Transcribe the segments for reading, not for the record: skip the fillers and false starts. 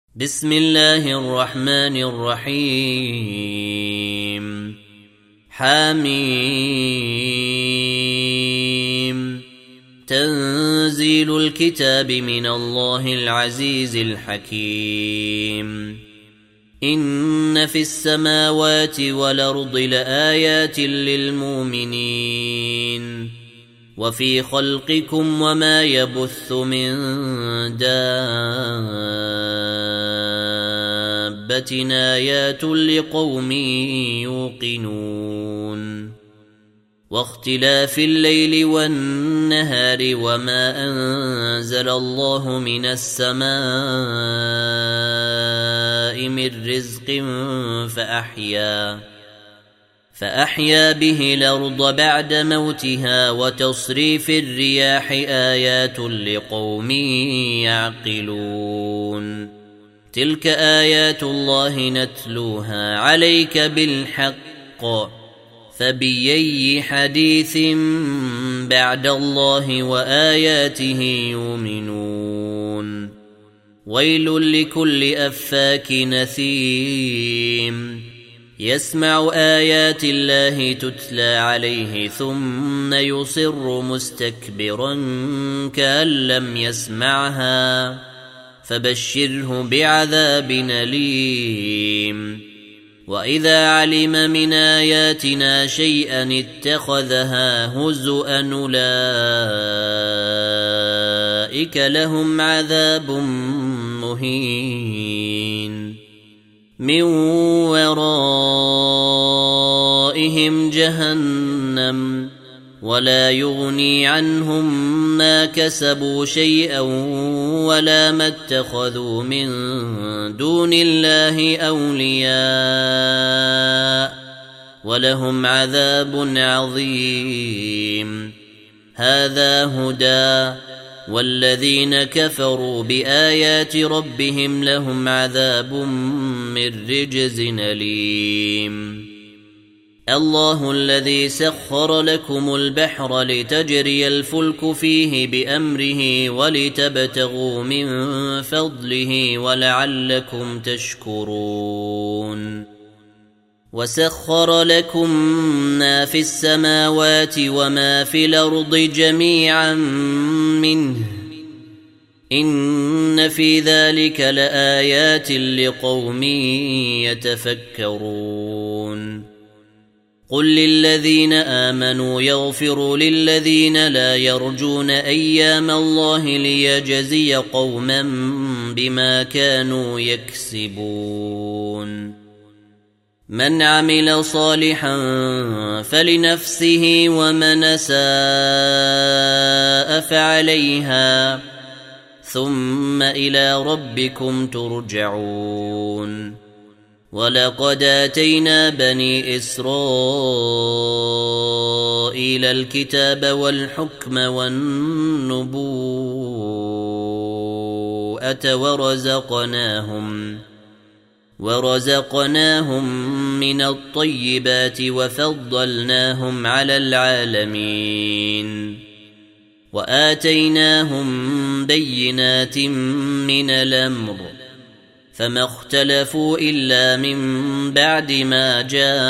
بسم الله الرحمن الرحيم حميم تنزيل الكتاب من الله العزيز الحكيم إن في السماوات والأرض لآيات للمؤمنين وفي خلقكم وما يبث من دابة آيات لقوم يوقنون واختلاف الليل والنهار وما أنزل الله من السماء من رزق فأحيا به الأرض بعد موتها وتصريف الرياح آيات لقوم يعقلون تلك آيات الله نتلوها عليك بالحق فبأي حديث بعد الله وآياته يؤمنون ويل لكل أفاك نثيم يسمع آيات الله تتلى عليه ثم يصر مستكبرا كأن لم يسمعها فبشره بعذاب أليم وإذا علم من آياتنا شيئا اتخذها هزؤا أولئك لهم عذاب مهين من ورائهم جهنم ولا يغني عنهم ما كسبوا شيئا ولا ما اتخذوا من دون الله أولياء ولهم عذاب عظيم هذا هدى والذين كفروا بآيات ربهم لهم عذاب من رجز أليم الله الذي سخر لكم البحر لتجري الفلك فيه بأمره ولتبتغوا من فضله ولعلكم تشكرون وسخر لكم ما في السماوات وما في الأرض جميعا منه إن في ذلك لآيات لقوم يتفكرون قل للذين آمنوا يغفروا للذين لا يرجون أيام الله ليجزي قوما بما كانوا يكسبون من عمل صالحا فلنفسه ومن أساء فعليها ثم إلى ربكم ترجعون ولقد آتينا بني إسرائيل الكتاب والحكم والنبوءة ورزقناهم من الطيبات وفضلناهم على العالمين وآتيناهم بينات من الأمر فما اختلفوا إلا من بعد ما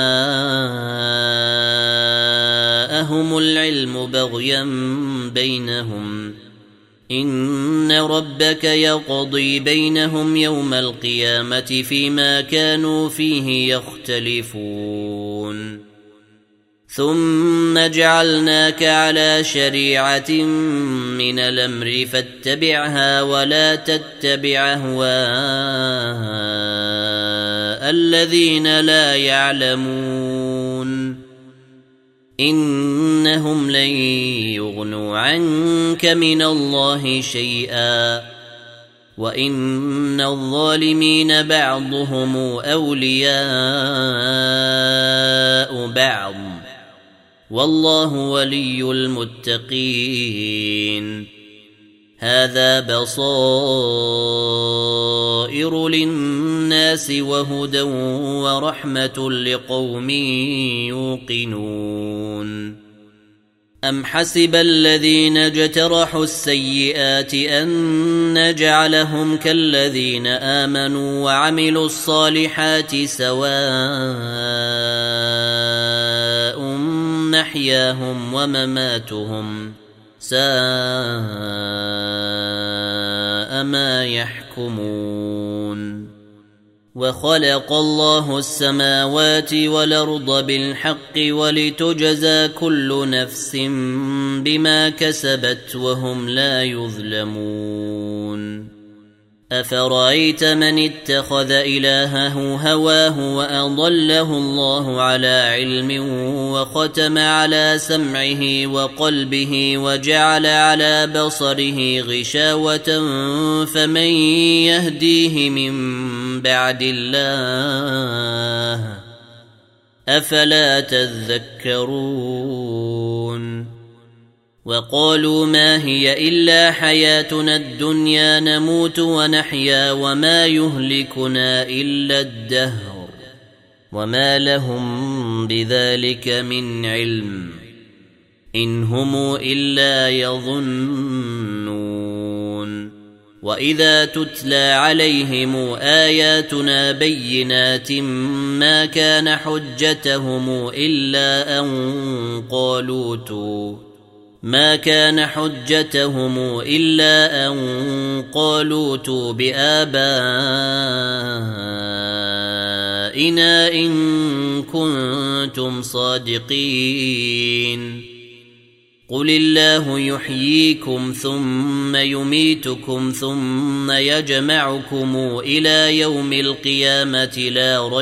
جاءهم العلم بغيا بينهم إن ربك يقضي بينهم يوم القيامة فيما كانوا فيه يختلفون ثم جعلناك على شريعة من الأمر فاتبعها ولا تتبع أهواء الذين لا يعلمون إنهم لن يغنوا عنك من الله شيئا وإن الظالمين بعضهم أولياء بعض والله ولي المتقين هذا بصائر للناس وهدى ورحمة لقوم يوقنون أم حسب الذين اجترحوا السيئات أن نجعلهم كالذين آمنوا وعملوا الصالحات سواء محياهم ومماتهم ساء ما يحكمون وخلق الله السماوات والأرض بالحق ولتجزى كل نفس بما كسبت وهم لا يظلمون أفرأيت من اتخذ إلهه هواه وأضله الله على علم وختم على سمعه وقلبه وجعل على بصره غشاوة فمن يهديه من بعد الله أفلا تذكرون وقالوا ما هي إلا حياتنا الدنيا نموت ونحيا وما يهلكنا إلا الدهر وما لهم بذلك من علم إن هم إلا يظنون وإذا تتلى عليهم آياتنا بينات ما كان حجتهم إلا أن قالوا ائتوا بآبائنا إن كنتم صادقين قل الله يحييكم ثم يميتكم ثم يجمعكم إلى يوم القيامة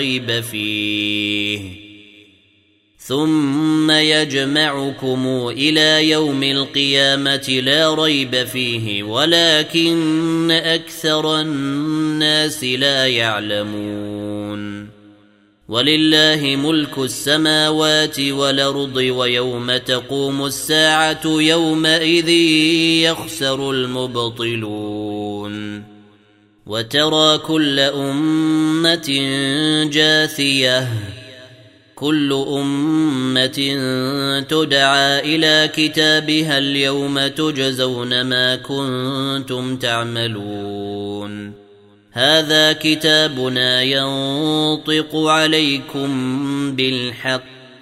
لا ريب فيه ولكن أكثر الناس لا يعلمون ولله ملك السماوات والأرض ويوم تقوم الساعة يومئذ يخسر المبطلون وترى كل أمة جاثية كل أمة تدعى إلى كتابها اليوم تجزون ما كنتم تعملون هذا كتابنا ينطق عليكم بالحق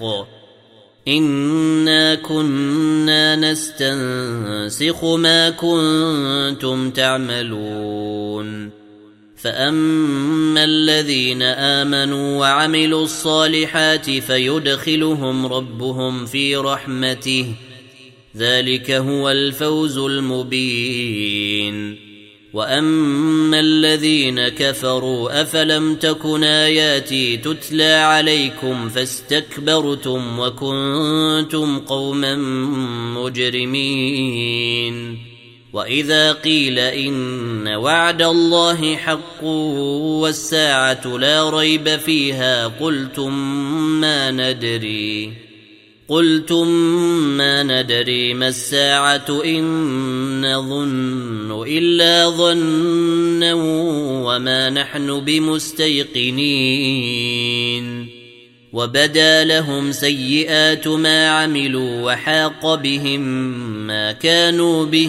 إنا كنا نستنسخ ما كنتم تعملون فأما الذين آمنوا وعملوا الصالحات فيدخلهم ربهم في رحمته ذلك هو الفوز المبين وأما الذين كفروا أفلم تكن آياتي تتلى عليكم فاستكبرتم وكنتم قوما مجرمين وإذا قيل إن وعد الله حق والساعة لا ريب فيها قلتم ما ندري ما الساعة إن نظن إلا ظنا وما نحن بمستيقنين وبدا لهم سيئات ما عملوا وحاق بهم ما كانوا به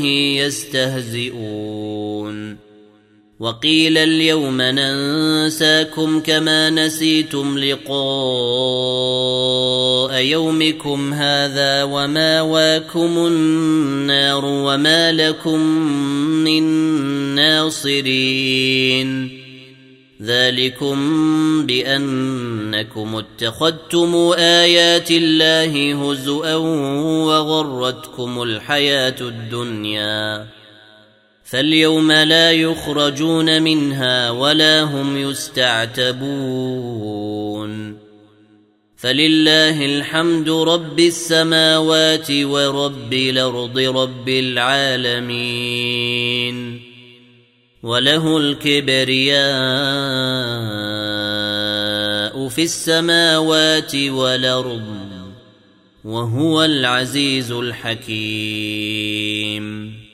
يستهزئون وقيل اليوم ننساكم كما نسيتم لقاء يومكم هذا وماواكم النار وما لكم من ناصرين ذلكم بأنكم اتخذتم آيات الله هزؤا وغرتكم الحياة الدنيا فاليوم لا يخرجون منها ولا هم يستعتبون فلله الحمد رب السماوات ورب الأرض رب العالمين وله الكبرياء في السماوات والأرض وهو العزيز الحكيم